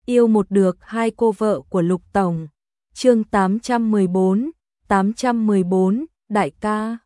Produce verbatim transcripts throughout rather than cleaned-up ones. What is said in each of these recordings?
yêu một được hai cô vợ của Lục Tổng. Chương tám trăm mười bốn, tám trăm mười bốn, đại ca.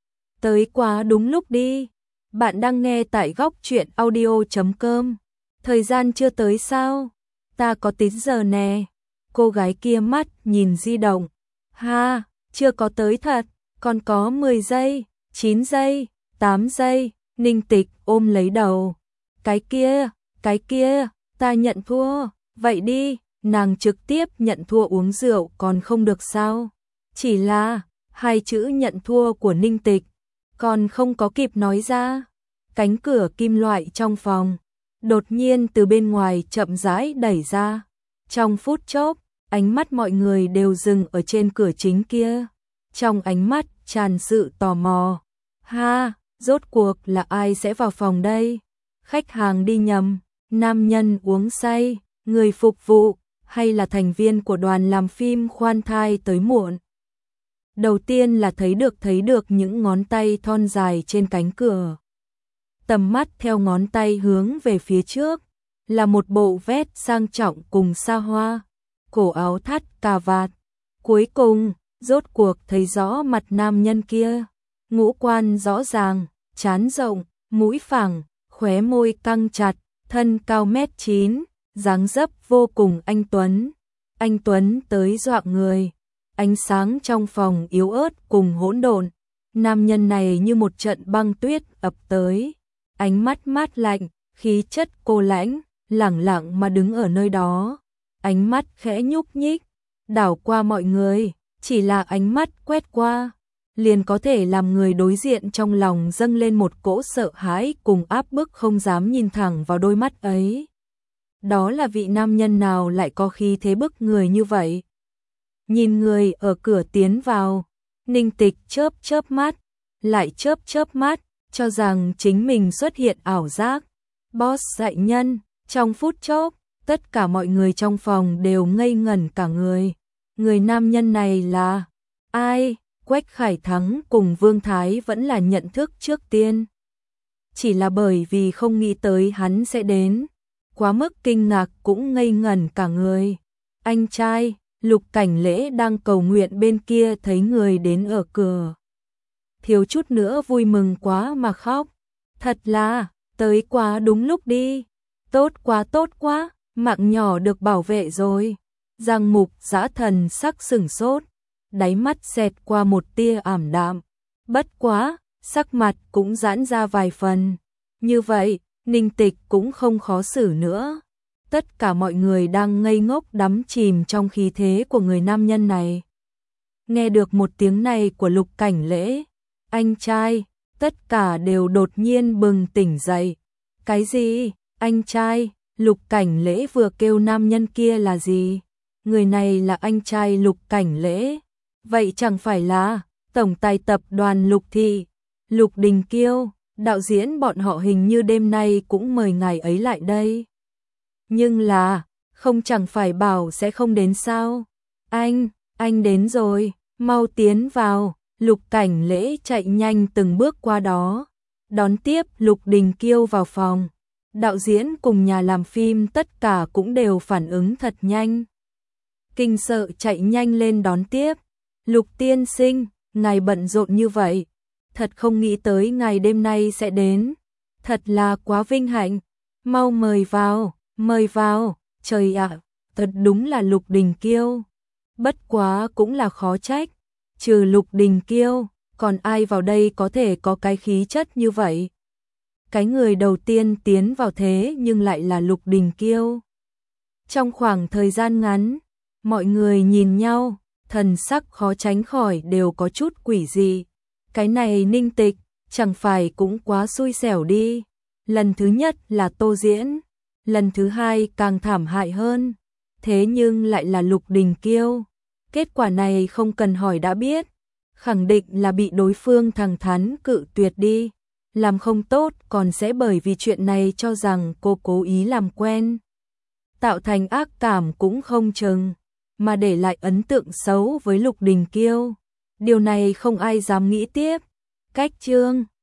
Tới quá đúng lúc đi. Bạn đang nghe tại góc truyện audio chấm com. Thời gian chưa tới sao? Ta có tính giờ nè. Cô gái kia mắt nhìn di động. Ha, chưa có tới thật, còn có mười giây, chín giây, tám giây. Ninh Tịch ôm lấy đầu. Cái kia, cái kia, ta nhận thua. Vậy đi, nàng trực tiếp nhận thua uống rượu còn không được sao? Chỉ là hai chữ nhận thua của Ninh Tịch còn không có kịp nói ra. Cánh cửa kim loại trong phòng đột nhiên từ bên ngoài chậm rãi đẩy ra. Trong phút chốc, ánh mắt mọi người đều dừng ở trên cửa chính kia. Trong ánh mắt tràn sự tò mò. Ha, rốt cuộc là ai sẽ vào phòng đây? Khách hàng đi nhầm, nam nhân uống say, người phục vụ, hay là thành viên của đoàn làm phim khoan thai tới muộn? Đầu tiên là thấy được thấy được những ngón tay thon dài trên cánh cửa. Tầm mắt theo ngón tay hướng về phía trước, là một bộ vest sang trọng cùng xa hoa, cổ áo thắt cà vạt. Cuối cùng, rốt cuộc thấy rõ mặt nam nhân kia, ngũ quan rõ ràng, trán rộng, mũi phẳng, khóe môi căng chặt, thân cao mét chín, dáng dấp vô cùng anh tuấn. Anh tuấn tới dọa người. Ánh sáng trong phòng yếu ớt cùng hỗn độn. Nam nhân này như một trận băng tuyết ập tới. Ánh mắt mát lạnh, khí chất cô lãnh, lẳng lặng mà đứng ở nơi đó. Ánh mắt khẽ nhúc nhích, đảo qua mọi người, chỉ là ánh mắt quét qua, liền có thể làm người đối diện trong lòng dâng lên một cỗ sợ hãi cùng áp bức không dám nhìn thẳng vào đôi mắt ấy. Đó là vị nam nhân nào lại có khí thế bức người như vậy? Nhìn người ở cửa tiến vào, Ninh Tịch chớp chớp mắt, lại chớp chớp mắt, cho rằng chính mình xuất hiện ảo giác. Boss dạy nhân, trong phút chốc, tất cả mọi người trong phòng đều ngây ngẩn cả người. Người nam nhân này là ai? Quách Khải Thắng cùng Vương Thái vẫn là nhận thức trước tiên. Chỉ là bởi vì không nghĩ tới hắn sẽ đến, quá mức kinh ngạc cũng ngây ngẩn cả người. Anh trai, Lục Cảnh Lễ đang cầu nguyện bên kia thấy người đến ở cửa. Thiếu chút nữa vui mừng quá mà khóc. Thật là, tới quá đúng lúc đi. Tốt quá tốt quá, mạng nhỏ được bảo vệ rồi. Giang Mục Dã thần sắc sửng sốt, đáy mắt xẹt qua một tia ảm đạm. Bất quá, sắc mặt cũng giãn ra vài phần. Như vậy, Ninh Tịch cũng không khó xử nữa. Tất cả mọi người đang ngây ngốc đắm chìm trong khí thế của người nam nhân này. Nghe được một tiếng này của Lục Cảnh Lễ, anh trai, tất cả đều đột nhiên bừng tỉnh dậy. Cái gì? Anh trai? Lục Cảnh Lễ vừa kêu nam nhân kia là gì? Người này là anh trai Lục Cảnh Lễ. Vậy chẳng phải là tổng tài tập đoàn Lục Thị, Lục Đình Kiêu, đạo diễn bọn họ hình như đêm nay cũng mời ngài ấy lại đây. Nhưng là, không chẳng phải bảo sẽ không đến sao? Anh, anh đến rồi, mau tiến vào. Lục Cảnh Lễ chạy nhanh từng bước qua đó, đón tiếp Lục Đình Kiêu vào phòng. Đạo diễn cùng nhà làm phim tất cả cũng đều phản ứng thật nhanh. Kinh sợ chạy nhanh lên đón tiếp. Lục tiên sinh, ngài bận rộn như vậy, thật không nghĩ tới ngày đêm nay sẽ đến. Thật là quá vinh hạnh, mau mời vào. Mời vào, trời ạ, thật đúng là Lục Đình Kiêu. Bất quá cũng là khó trách, trừ Lục Đình Kiêu, còn ai vào đây có thể có cái khí chất như vậy? Cái người đầu tiên tiến vào thế nhưng lại là Lục Đình Kiêu. Trong khoảng thời gian ngắn, mọi người nhìn nhau, thần sắc khó tránh khỏi đều có chút quỷ dị. Cái này Ninh Tịch, chẳng phải cũng quá xui xẻo đi. Lần thứ nhất là Tô Diễn, lần thứ hai càng thảm hại hơn, thế nhưng lại là Lục Đình Kiêu. Kết quả này không cần hỏi đã biết, khẳng định là bị đối phương thẳng thắn cự tuyệt đi. Làm không tốt còn sẽ bởi vì chuyện này cho rằng cô cố ý làm quen, tạo thành ác cảm cũng không chừng, mà để lại ấn tượng xấu với Lục Đình Kiêu. Điều này không ai dám nghĩ tiếp. Cách chương